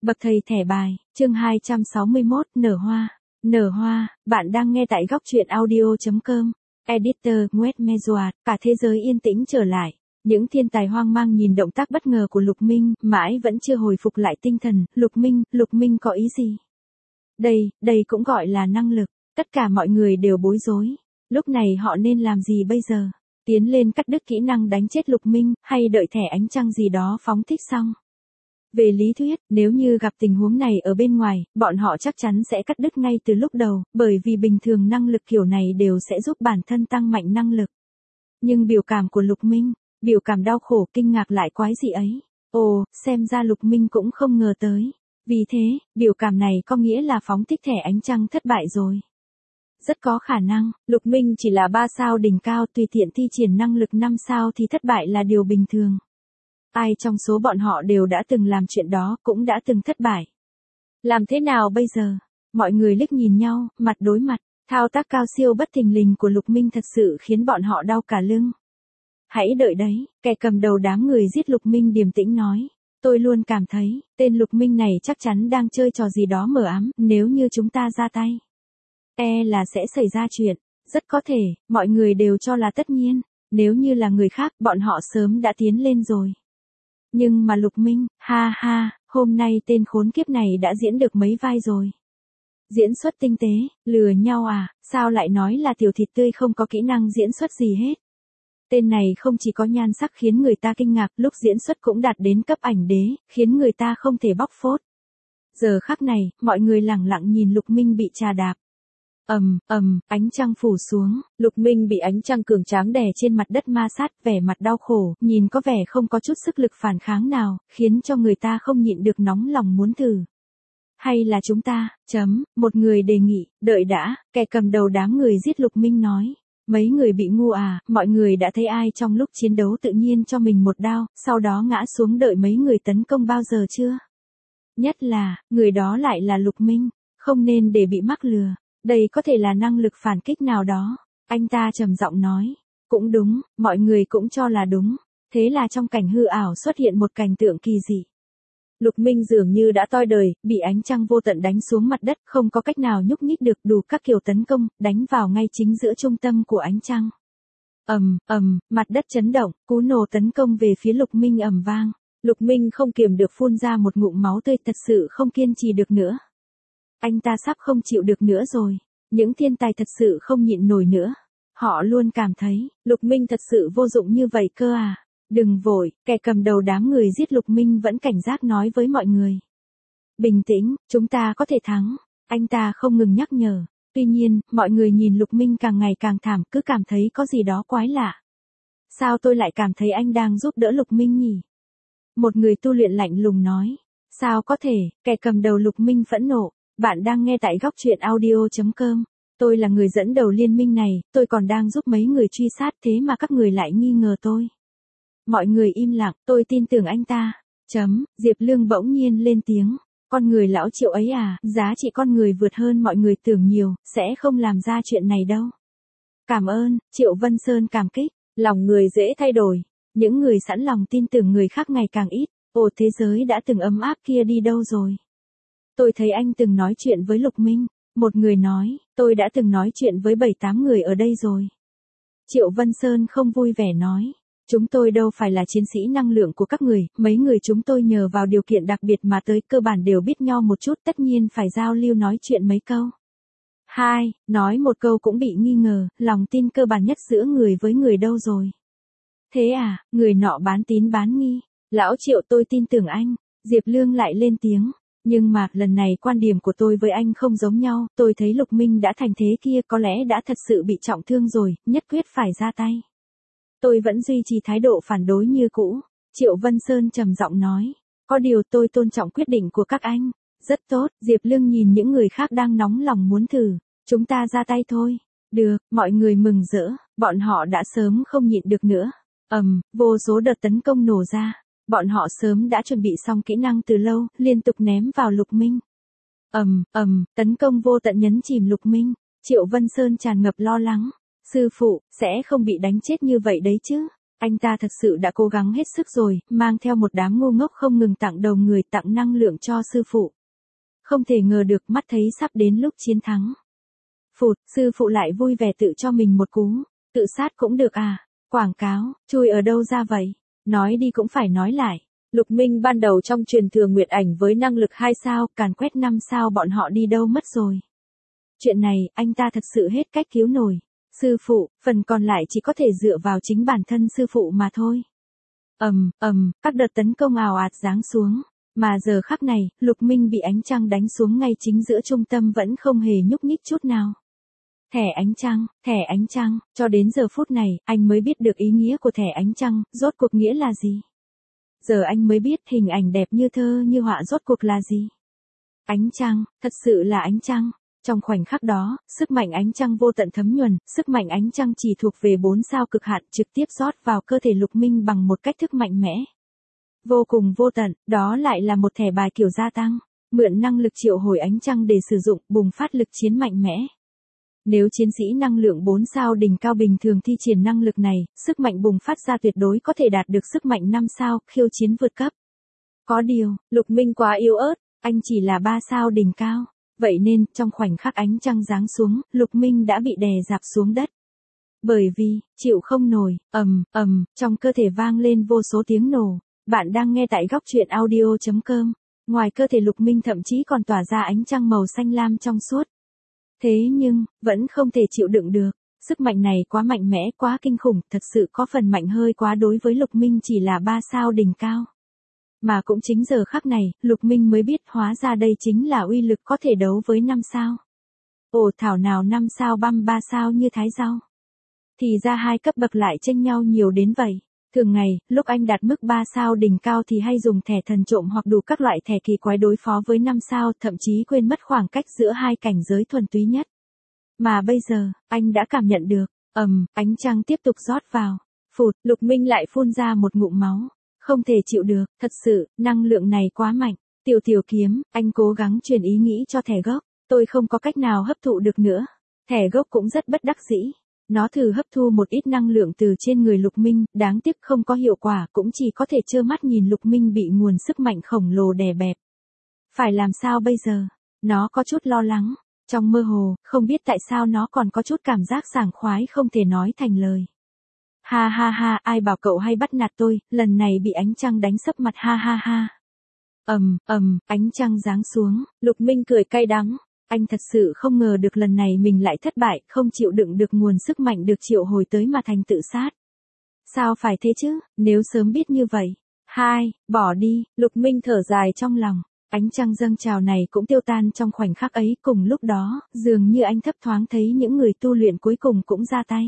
Bậc thầy thẻ bài, chương 261, nở hoa. Nở hoa, bạn đang nghe tại góc truyện audio.com. Editor, Nguyễn Mezoat, cả thế giới yên tĩnh trở lại. Những thiên tài hoang mang nhìn động tác bất ngờ của Lục Minh, mãi vẫn chưa hồi phục lại tinh thần. Lục Minh có ý gì? Đây cũng gọi là năng lực. Tất cả mọi người đều bối rối. Lúc này họ nên làm gì bây giờ? Tiến lên cắt đứt kỹ năng đánh chết Lục Minh, hay đợi thẻ ánh trăng gì đó phóng thích xong? Về lý thuyết, nếu như gặp tình huống này ở bên ngoài, bọn họ chắc chắn sẽ cắt đứt ngay từ lúc đầu, bởi vì bình thường năng lực kiểu này đều sẽ giúp bản thân tăng mạnh năng lực. Nhưng biểu cảm của Lục Minh, biểu cảm đau khổ kinh ngạc lại quái dị ấy. Ồ, xem ra Lục Minh cũng không ngờ tới. Vì thế, biểu cảm này có nghĩa là phóng thích thẻ ánh trăng thất bại rồi. Rất có khả năng, Lục Minh chỉ là 3 sao đỉnh cao, tùy tiện thi triển năng lực 5 sao thì thất bại là điều bình thường. Ai trong số bọn họ đều đã từng làm chuyện đó, cũng đã từng thất bại. Làm thế nào bây giờ? Mọi người liếc nhìn nhau, mặt đối mặt. Thao tác cao siêu bất thình lình của Lục Minh thật sự khiến bọn họ đau cả lưng. Hãy đợi đấy, kẻ cầm đầu đám người giết Lục Minh điềm tĩnh nói. Tôi luôn cảm thấy, tên Lục Minh này chắc chắn đang chơi trò gì đó mờ ám, nếu như chúng ta ra tay. Là sẽ xảy ra chuyện. Rất có thể, mọi người đều cho là tất nhiên. Nếu như là người khác, bọn họ sớm đã tiến lên rồi. Nhưng mà Lục Minh, hôm nay tên khốn kiếp này đã diễn được mấy vai rồi. Diễn xuất tinh tế, lừa nhau à, sao lại nói là tiểu thịt tươi không có kỹ năng diễn xuất gì hết. Tên này không chỉ có nhan sắc khiến người ta kinh ngạc, lúc diễn xuất cũng đạt đến cấp ảnh đế, khiến người ta không thể bóc phốt. Giờ khắc này, mọi người lẳng lặng nhìn Lục Minh bị trà đạp. Ánh trăng phủ xuống, Lục Minh bị ánh trăng cường tráng đè trên mặt đất ma sát, vẻ mặt đau khổ, nhìn có vẻ không có chút sức lực phản kháng nào, khiến cho người ta không nhịn được nóng lòng muốn thử. Hay là chúng ta, một người đề nghị, đợi đã, kẻ cầm đầu đám người giết Lục Minh nói. Mấy người bị ngu à, mọi người đã thấy ai trong lúc chiến đấu tự nhiên cho mình một đao, sau đó ngã xuống đợi mấy người tấn công bao giờ chưa? Nhất là, người đó lại là Lục Minh, không nên để bị mắc lừa. Đây có thể là năng lực phản kích nào đó. Anh ta trầm giọng nói. Cũng đúng, mọi người cũng cho là đúng. Thế là trong cảnh hư ảo xuất hiện một cảnh tượng kỳ dị. Lục Minh dường như đã toi đời, bị ánh trăng vô tận đánh xuống mặt đất, không có cách nào nhúc nhích được, đủ các kiểu tấn công, đánh vào ngay chính giữa trung tâm của ánh trăng. Mặt đất chấn động, cú nổ tấn công về phía Lục Minh ầm vang. Lục Minh không kiềm được phun ra một ngụm máu tươi, thật sự không kiên trì được nữa. Anh ta sắp không chịu được nữa rồi. Những thiên tài thật sự không nhịn nổi nữa. Họ luôn cảm thấy, Lục Minh thật sự vô dụng như vậy cơ à. Đừng vội, kẻ cầm đầu đám người giết Lục Minh vẫn cảnh giác nói với mọi người. Bình tĩnh, chúng ta có thể thắng. Anh ta không ngừng nhắc nhở. Tuy nhiên, mọi người nhìn Lục Minh càng ngày càng thảm, cứ cảm thấy có gì đó quái lạ. Sao tôi lại cảm thấy anh đang giúp đỡ Lục Minh nhỉ? Một người tu luyện lạnh lùng nói. Sao có thể, kẻ cầm đầu Lục Minh phẫn nộ. Bạn đang nghe tại góc truyện audio.com. Tôi là người dẫn đầu liên minh này, tôi còn đang giúp mấy người truy sát, thế mà các người lại nghi ngờ tôi. Mọi người im lặng, tôi tin tưởng anh ta. Diệp Lương bỗng nhiên lên tiếng. Con người lão Triệu ấy à, giá trị con người vượt hơn mọi người tưởng nhiều, sẽ không làm ra chuyện này đâu. Cảm ơn, Triệu Vân Sơn cảm kích. Lòng người dễ thay đổi. Những người sẵn lòng tin tưởng người khác ngày càng ít. Ồ, thế giới đã từng ấm áp kia đi đâu rồi? Tôi thấy anh từng nói chuyện với Lục Minh. Một người nói, tôi đã từng nói chuyện với 7-8 người ở đây rồi. Triệu Vân Sơn không vui vẻ nói. Chúng tôi đâu phải là chiến sĩ năng lượng của các người, mấy người chúng tôi nhờ vào điều kiện đặc biệt mà tới, cơ bản đều biết nhau một chút, tất nhiên phải giao lưu nói chuyện mấy câu. Nói một câu cũng bị nghi ngờ, lòng tin cơ bản nhất giữa người với người đâu rồi? Thế à, người nọ bán tín bán nghi. Lão Triệu, tôi tin tưởng anh. Diệp Lương lại lên tiếng. Nhưng mà, lần này quan điểm của tôi với anh không giống nhau, tôi thấy Lục Minh đã thành thế kia, có lẽ đã thật sự bị trọng thương rồi, nhất quyết phải ra tay. Tôi vẫn duy trì thái độ phản đối như cũ. Triệu Vân Sơn trầm giọng nói. Có điều tôi tôn trọng quyết định của các anh. Rất tốt, Diệp Lương nhìn những người khác đang nóng lòng muốn thử. Chúng ta ra tay thôi. Được, mọi người mừng rỡ, bọn họ đã sớm không nhịn được nữa. Vô số đợt tấn công nổ ra. Bọn họ sớm đã chuẩn bị xong kỹ năng từ lâu, liên tục ném vào Lục Minh. Tấn công vô tận nhấn chìm Lục Minh. Triệu Vân Sơn tràn ngập lo lắng. Sư phụ, sẽ không bị đánh chết như vậy đấy chứ? Anh ta thật sự đã cố gắng hết sức rồi, mang theo một đám ngu ngốc không ngừng tặng đầu người tặng năng lượng cho sư phụ. Không thể ngờ được mắt thấy sắp đến lúc chiến thắng. Phụt, sư phụ lại vui vẻ tự cho mình một cú. Tự sát cũng được à? Quảng cáo, chui ở đâu ra vậy? Nói đi cũng phải nói lại. Lục Minh ban đầu trong truyền thừa Nguyệt Ảnh với năng lực 2 sao, càn quét 5 sao bọn họ đi đâu mất rồi. Chuyện này, anh ta thật sự hết cách cứu nổi. Sư phụ, phần còn lại chỉ có thể dựa vào chính bản thân sư phụ mà thôi. Các đợt tấn công ào ạt giáng xuống. Mà giờ khắc này, Lục Minh bị ánh trăng đánh xuống ngay chính giữa trung tâm vẫn không hề nhúc nhích chút nào. Thẻ ánh trăng, cho đến giờ phút này, anh mới biết được ý nghĩa của thẻ ánh trăng, rốt cuộc nghĩa là gì. Giờ anh mới biết hình ảnh đẹp như thơ như họa rốt cuộc là gì. Ánh trăng, thật sự là ánh trăng. Trong khoảnh khắc đó, sức mạnh ánh trăng vô tận thấm nhuần, sức mạnh ánh trăng chỉ thuộc về 4 sao cực hạn trực tiếp rót vào cơ thể Lục Minh bằng một cách thức mạnh mẽ. Vô cùng vô tận, đó lại là một thẻ bài kiểu gia tăng, mượn năng lực triệu hồi ánh trăng để sử dụng, bùng phát lực chiến mạnh mẽ. Nếu chiến sĩ năng lượng 4 sao đỉnh cao bình thường thi triển năng lực này, sức mạnh bùng phát ra tuyệt đối có thể đạt được sức mạnh 5 sao, khiêu chiến vượt cấp. Có điều, Lục Minh quá yếu ớt, anh chỉ là 3 sao đỉnh cao. Vậy nên, trong khoảnh khắc ánh trăng giáng xuống, Lục Minh đã bị đè dạp xuống đất. Bởi vì, chịu không nổi, trong cơ thể vang lên vô số tiếng nổ. Bạn đang nghe tại góc truyện audio.com. Ngoài cơ thể Lục Minh thậm chí còn tỏa ra ánh trăng màu xanh lam trong suốt. Thế nhưng, vẫn không thể chịu đựng được. Sức mạnh này quá mạnh mẽ, quá kinh khủng, thật sự có phần mạnh hơi quá đối với Lục Minh chỉ là 3 sao đỉnh cao. Mà cũng chính giờ khắc này, Lục Minh mới biết hóa ra đây chính là uy lực có thể đấu với 5 sao. Ồ thảo nào 5 sao băm 3 sao như thái rau. Thì ra hai cấp bậc lại chênh nhau nhiều đến vậy. Thường ngày, lúc anh đạt mức 3 sao đỉnh cao thì hay dùng thẻ thần trộm hoặc đủ các loại thẻ kỳ quái đối phó với 5 sao, thậm chí quên mất khoảng cách giữa hai cảnh giới thuần túy nhất. Mà bây giờ, anh đã cảm nhận được, ánh trăng tiếp tục rót vào. Phụt, Lục Minh lại phun ra một ngụm máu. Không thể chịu được, thật sự, năng lượng này quá mạnh. Tiểu kiếm, anh cố gắng truyền ý nghĩ cho thẻ gốc. Tôi không có cách nào hấp thụ được nữa. Thẻ gốc cũng rất bất đắc dĩ. Nó thử hấp thu một ít năng lượng từ trên người Lục Minh, đáng tiếc không có hiệu quả, cũng chỉ có thể trơ mắt nhìn Lục Minh bị nguồn sức mạnh khổng lồ đè bẹp. Phải làm sao bây giờ? Nó có chút lo lắng. Trong mơ hồ, không biết tại sao nó còn có chút cảm giác sảng khoái không thể nói thành lời. Ha ha ha, ai bảo cậu hay bắt nạt tôi, lần này bị ánh trăng đánh sấp mặt ha ha ha. Ánh trăng giáng xuống, Lục Minh cười cay đắng. Anh thật sự không ngờ được lần này mình lại thất bại, không chịu đựng được nguồn sức mạnh được triệu hồi tới mà thành tự sát. Sao phải thế chứ, nếu sớm biết như vậy. Bỏ đi, Lục Minh thở dài trong lòng. Ánh trăng dâng trào này cũng tiêu tan trong khoảnh khắc ấy, cùng lúc đó, dường như anh thấp thoáng thấy những người tu luyện cuối cùng cũng ra tay.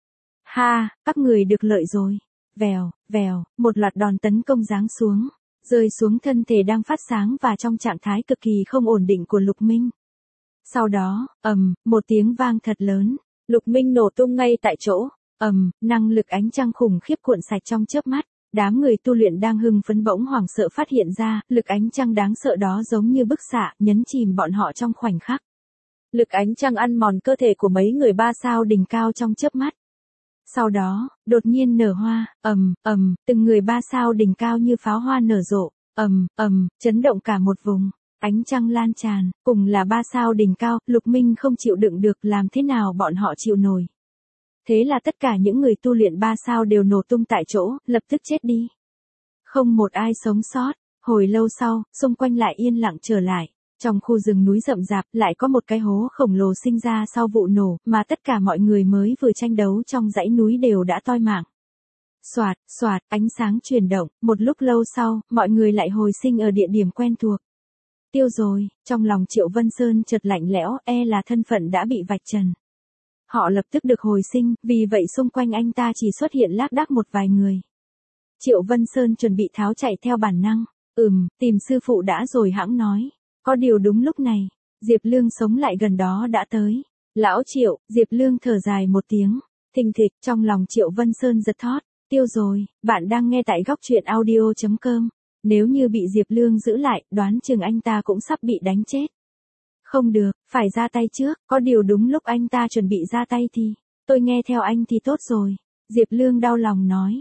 Các người được lợi rồi. Vèo, một loạt đòn tấn công giáng xuống, rơi xuống thân thể đang phát sáng và trong trạng thái cực kỳ không ổn định của Lục Minh. Sau đó, một tiếng vang thật lớn, Lục Minh nổ tung ngay tại chỗ. Năng lực ánh trăng khủng khiếp cuộn sạch trong chớp mắt. Đám người tu luyện đang hưng phấn bỗng hoảng sợ phát hiện ra, lực ánh trăng đáng sợ đó giống như bức xạ, nhấn chìm bọn họ trong khoảnh khắc. Lực ánh trăng ăn mòn cơ thể của mấy người 3 sao đỉnh cao trong chớp mắt. Sau đó, đột nhiên nở hoa, từng người 3 sao đỉnh cao như pháo hoa nở rộ, chấn động cả một vùng. Ánh trăng lan tràn, cùng là 3 sao đỉnh cao, Lục Minh không chịu đựng được, làm thế nào bọn họ chịu nổi. Thế là tất cả những người tu luyện 3 sao đều nổ tung tại chỗ, lập tức chết đi. Không một ai sống sót. Hồi lâu sau, xung quanh lại yên lặng trở lại. Trong khu rừng núi rậm rạp lại có một cái hố khổng lồ sinh ra sau vụ nổ, mà tất cả mọi người mới vừa tranh đấu trong dãy núi đều đã toi mạng. Xoạt, ánh sáng chuyển động, một lúc lâu sau, mọi người lại hồi sinh ở địa điểm quen thuộc. Tiêu rồi, trong lòng Triệu Vân Sơn chợt lạnh lẽo, là thân phận đã bị vạch trần. Họ lập tức được hồi sinh, vì vậy xung quanh anh ta chỉ xuất hiện lác đác một vài người. Triệu Vân Sơn chuẩn bị tháo chạy theo bản năng. Tìm sư phụ đã rồi hãng nói. Có điều đúng lúc này, Diệp Lương sống lại gần đó đã tới. Lão Triệu, Diệp Lương thở dài một tiếng. Thình thịch, trong lòng Triệu Vân Sơn giật thót. Tiêu rồi, bạn đang nghe tại góc truyện audio.com. Nếu như bị Diệp Lương giữ lại, đoán chừng anh ta cũng sắp bị đánh chết. Không được, phải ra tay trước, có điều đúng lúc anh ta chuẩn bị ra tay thì, tôi nghe theo anh thì tốt rồi. Diệp Lương đau lòng nói,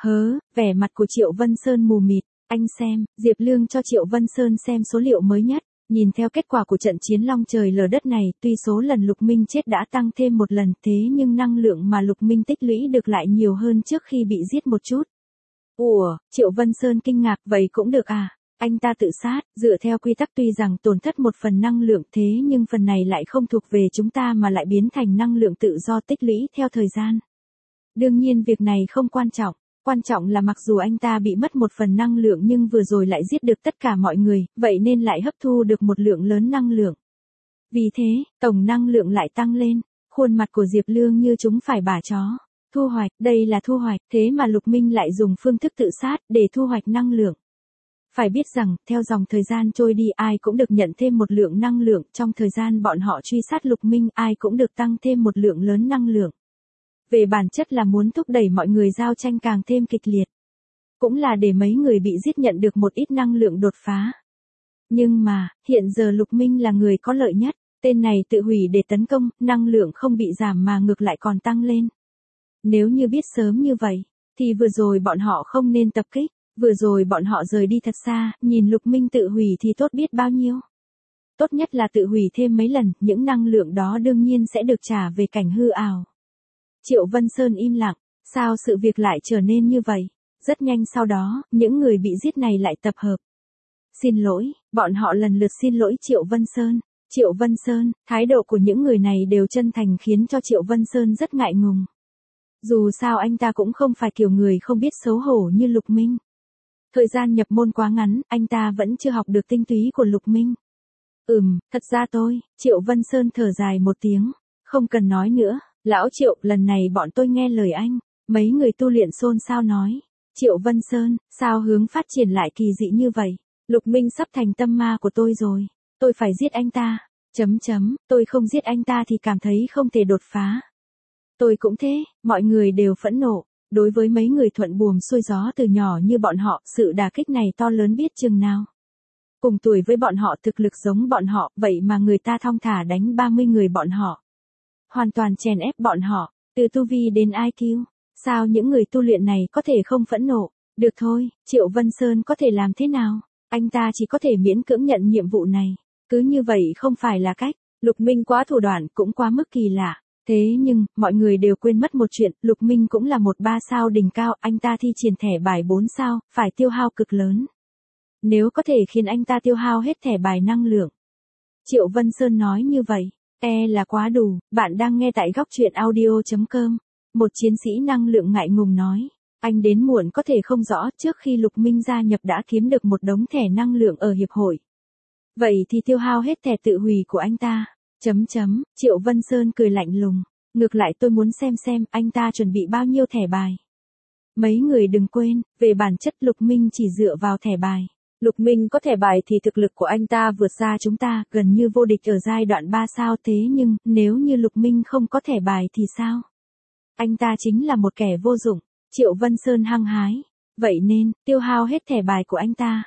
Hớ, vẻ mặt của Triệu Vân Sơn mù mịt, anh xem, Diệp Lương cho Triệu Vân Sơn xem số liệu mới nhất. Nhìn theo kết quả của trận chiến long trời lở đất này, tuy số lần Lục Minh chết đã tăng thêm một lần thế nhưng năng lượng mà Lục Minh tích lũy được lại nhiều hơn trước khi bị giết một chút. Ủa, Triệu Vân Sơn kinh ngạc, vậy cũng được à? Anh ta tự sát, dựa theo quy tắc tuy rằng tổn thất một phần năng lượng thế nhưng phần này lại không thuộc về chúng ta mà lại biến thành năng lượng tự do tích lũy theo thời gian. Đương nhiên việc này không quan trọng. Quan trọng là mặc dù anh ta bị mất một phần năng lượng nhưng vừa rồi lại giết được tất cả mọi người, vậy nên lại hấp thu được một lượng lớn năng lượng. Vì thế, tổng năng lượng lại tăng lên, khuôn mặt của Diệp Lương như chúng phải bả chó. Thu hoạch, đây là thu hoạch, thế mà Lục Minh lại dùng phương thức tự sát để thu hoạch năng lượng. Phải biết rằng, theo dòng thời gian trôi đi ai cũng được nhận thêm một lượng năng lượng, trong thời gian bọn họ truy sát Lục Minh ai cũng được tăng thêm một lượng lớn năng lượng. Về bản chất là muốn thúc đẩy mọi người giao tranh càng thêm kịch liệt. Cũng là để mấy người bị giết nhận được một ít năng lượng đột phá. Nhưng mà, hiện giờ Lục Minh là người có lợi nhất, tên này tự hủy để tấn công, năng lượng không bị giảm mà ngược lại còn tăng lên. Nếu như biết sớm như vậy, thì vừa rồi bọn họ không nên tập kích, vừa rồi bọn họ rời đi thật xa, nhìn Lục Minh tự hủy thì tốt biết bao nhiêu. Tốt nhất là tự hủy thêm mấy lần, những năng lượng đó đương nhiên sẽ được trả về cảnh hư ảo. Triệu Vân Sơn im lặng, sao sự việc lại trở nên như vậy? Rất nhanh sau đó, những người bị giết này lại tập hợp. Xin lỗi, bọn họ lần lượt xin lỗi Triệu Vân Sơn. Triệu Vân Sơn, thái độ của những người này đều chân thành khiến cho Triệu Vân Sơn rất ngại ngùng. Dù sao anh ta cũng không phải kiểu người không biết xấu hổ như Lục Minh. Thời gian nhập môn quá ngắn, anh ta vẫn chưa học được tinh túy của Lục Minh. Thật ra Triệu Vân Sơn thở dài một tiếng, không cần nói nữa. Lão Triệu, lần này bọn tôi nghe lời anh. Mấy người tu luyện xôn xao nói. Triệu Vân Sơn, sao hướng phát triển lại kỳ dị như vậy? Lục Minh sắp thành tâm ma của tôi rồi. Tôi phải giết anh ta. Tôi không giết anh ta thì cảm thấy không thể đột phá. Tôi cũng thế, mọi người đều phẫn nộ. Đối với mấy người thuận buồm xuôi gió từ nhỏ như bọn họ, sự đả kích này to lớn biết chừng nào. Cùng tuổi với bọn họ, thực lực giống bọn họ, vậy mà người ta thong thả đánh 30 người bọn họ. Hoàn toàn chèn ép bọn họ, từ tu vi đến IQ. Sao những người tu luyện này có thể không phẫn nộ? Được thôi, Triệu Vân Sơn có thể làm thế nào? Anh ta chỉ có thể miễn cưỡng nhận nhiệm vụ này. Cứ như vậy không phải là cách. Lục Minh quá thủ đoạn, cũng quá mức kỳ lạ. Thế nhưng, mọi người đều quên mất một chuyện, Lục Minh cũng là một 3 sao đỉnh cao, anh ta thi triển thẻ bài 4 sao, phải tiêu hao cực lớn. Nếu có thể khiến anh ta tiêu hao hết thẻ bài năng lượng. Triệu Vân Sơn nói như vậy. Là quá đủ, bạn đang nghe tại góc truyện audio.com. Một chiến sĩ năng lượng ngại ngùng nói. Anh đến muộn có thể không rõ, trước khi Lục Minh gia nhập đã kiếm được một đống thẻ năng lượng ở hiệp hội. Vậy thì tiêu hao hết thẻ tự hủy của anh ta. Triệu Vân Sơn cười lạnh lùng. Ngược lại tôi muốn xem anh ta chuẩn bị bao nhiêu thẻ bài. Mấy người đừng quên, về bản chất Lục Minh chỉ dựa vào thẻ bài. Lục Minh có thẻ bài thì thực lực của anh ta vượt xa chúng ta, gần như vô địch ở giai đoạn 3 sao thế nhưng, nếu như Lục Minh không có thẻ bài thì sao? Anh ta chính là một kẻ vô dụng. Triệu Vân Sơn hăng hái. Vậy nên, tiêu hao hết thẻ bài của anh ta.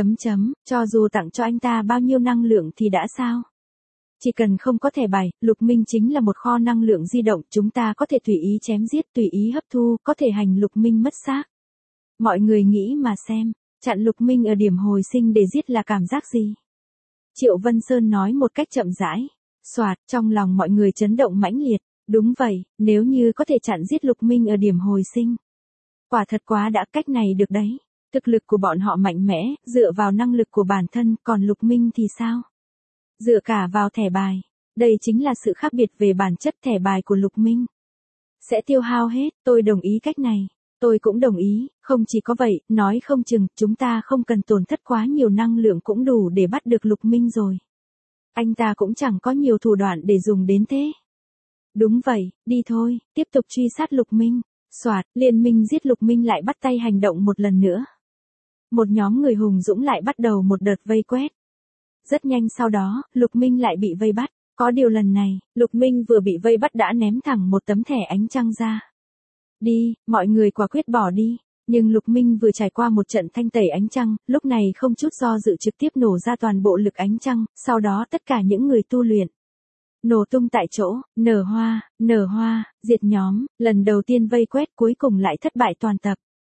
Cho dù tặng cho anh ta bao nhiêu năng lượng thì đã sao? Chỉ cần không có thẻ bài, Lục Minh chính là một kho năng lượng di động, chúng ta có thể tùy ý chém giết, tùy ý hấp thu, có thể hành Lục Minh mất xác. Mọi người nghĩ mà xem, chặn Lục Minh ở điểm hồi sinh để giết là cảm giác gì? Triệu Vân Sơn nói một cách chậm rãi. Soạt, trong lòng mọi người chấn động mãnh liệt. Đúng vậy, nếu như có thể chặn giết Lục Minh ở điểm hồi sinh. Quả thật quá đã, cách này được đấy. Thực lực của bọn họ mạnh mẽ, dựa vào năng lực của bản thân, còn Lục Minh thì sao? Dựa cả vào thẻ bài. Đây chính là sự khác biệt về bản chất, thẻ bài của Lục Minh sẽ tiêu hao hết, tôi đồng ý cách này. Tôi cũng đồng ý, không chỉ có vậy, nói không chừng, chúng ta không cần tổn thất quá nhiều năng lượng cũng đủ để bắt được Lục Minh rồi. Anh ta cũng chẳng có nhiều thủ đoạn để dùng đến thế. Đúng vậy, đi thôi, tiếp tục truy sát Lục Minh. Soạt, liên minh giết Lục Minh lại bắt tay hành động một lần nữa. Một nhóm người hùng dũng lại bắt đầu một đợt vây quét. Rất nhanh sau đó, Lục Minh lại bị vây bắt. Có điều lần này, Lục Minh vừa bị vây bắt đã ném thẳng một tấm thẻ ánh trăng ra. Đi, mọi người quả quyết bỏ đi. Nhưng Lục Minh vừa trải qua một trận thanh tẩy ánh trăng, lúc này không chút do dự trực tiếp nổ ra toàn bộ lực ánh trăng, sau đó tất cả những người tu luyện nổ tung tại chỗ, nở hoa, diệt nhóm, lần đầu tiên vây quét cuối cùng lại thất bại toàn tập.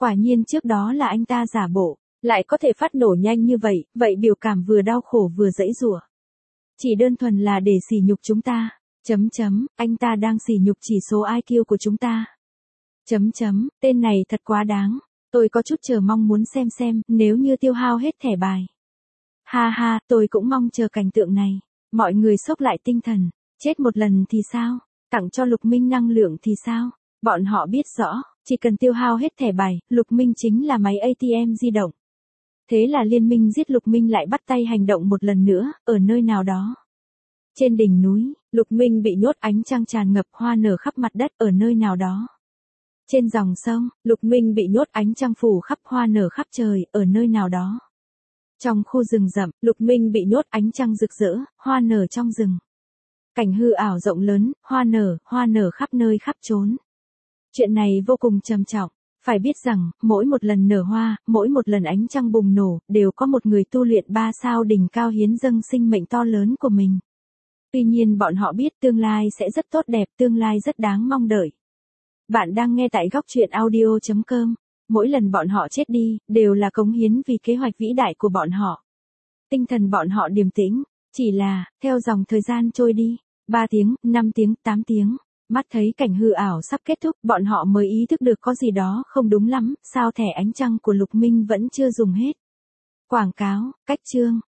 Quả nhiên trước đó là anh ta giả bộ, lại có thể phát nổ nhanh như vậy, vậy biểu cảm vừa đau khổ vừa giãy giụa. Chỉ đơn thuần là để sỉ nhục chúng ta. Anh ta đang sỉ nhục chỉ số IQ của chúng ta. Tên này thật quá đáng. Tôi có chút chờ mong muốn xem nếu như tiêu hao hết thẻ bài. Ha ha, tôi cũng mong chờ cảnh tượng này. Mọi người xốc lại tinh thần. Chết một lần thì sao? Tặng cho Lục Minh năng lượng thì sao? Bọn họ biết rõ, chỉ cần tiêu hao hết thẻ bài, Lục Minh chính là máy ATM di động. Thế là liên minh giết Lục Minh lại bắt tay hành động một lần nữa, ở nơi nào đó. Trên đỉnh núi, Lục Minh bị nhốt, ánh trăng tràn ngập, hoa nở khắp mặt đất, ở nơi nào đó. Trên dòng sông, Lục Minh bị nhốt, ánh trăng phủ khắp, hoa nở khắp trời, ở nơi nào đó. Trong khu rừng rậm, Lục Minh bị nhốt, ánh trăng rực rỡ, hoa nở trong rừng. Cảnh hư ảo rộng lớn, hoa nở khắp nơi khắp chốn. Chuyện này vô cùng trầm trọng. Phải biết rằng, mỗi một lần nở hoa, mỗi một lần ánh trăng bùng nổ, đều có một người tu luyện 3 sao đỉnh cao hiến dâng sinh mệnh to lớn của mình. Tuy nhiên bọn họ biết tương lai sẽ rất tốt đẹp, tương lai rất đáng mong đợi. Bạn đang nghe tại góc truyện audio.com. Mỗi lần bọn họ chết đi, đều là cống hiến vì kế hoạch vĩ đại của bọn họ. Tinh thần bọn họ điềm tĩnh, chỉ là, theo dòng thời gian trôi đi, 3 tiếng, 5 tiếng, 8 tiếng. Mắt thấy cảnh hư ảo sắp kết thúc, bọn họ mới ý thức được có gì đó không đúng lắm, sao thẻ ánh trăng của Lục Minh vẫn chưa dùng hết. Quảng cáo, cách chương.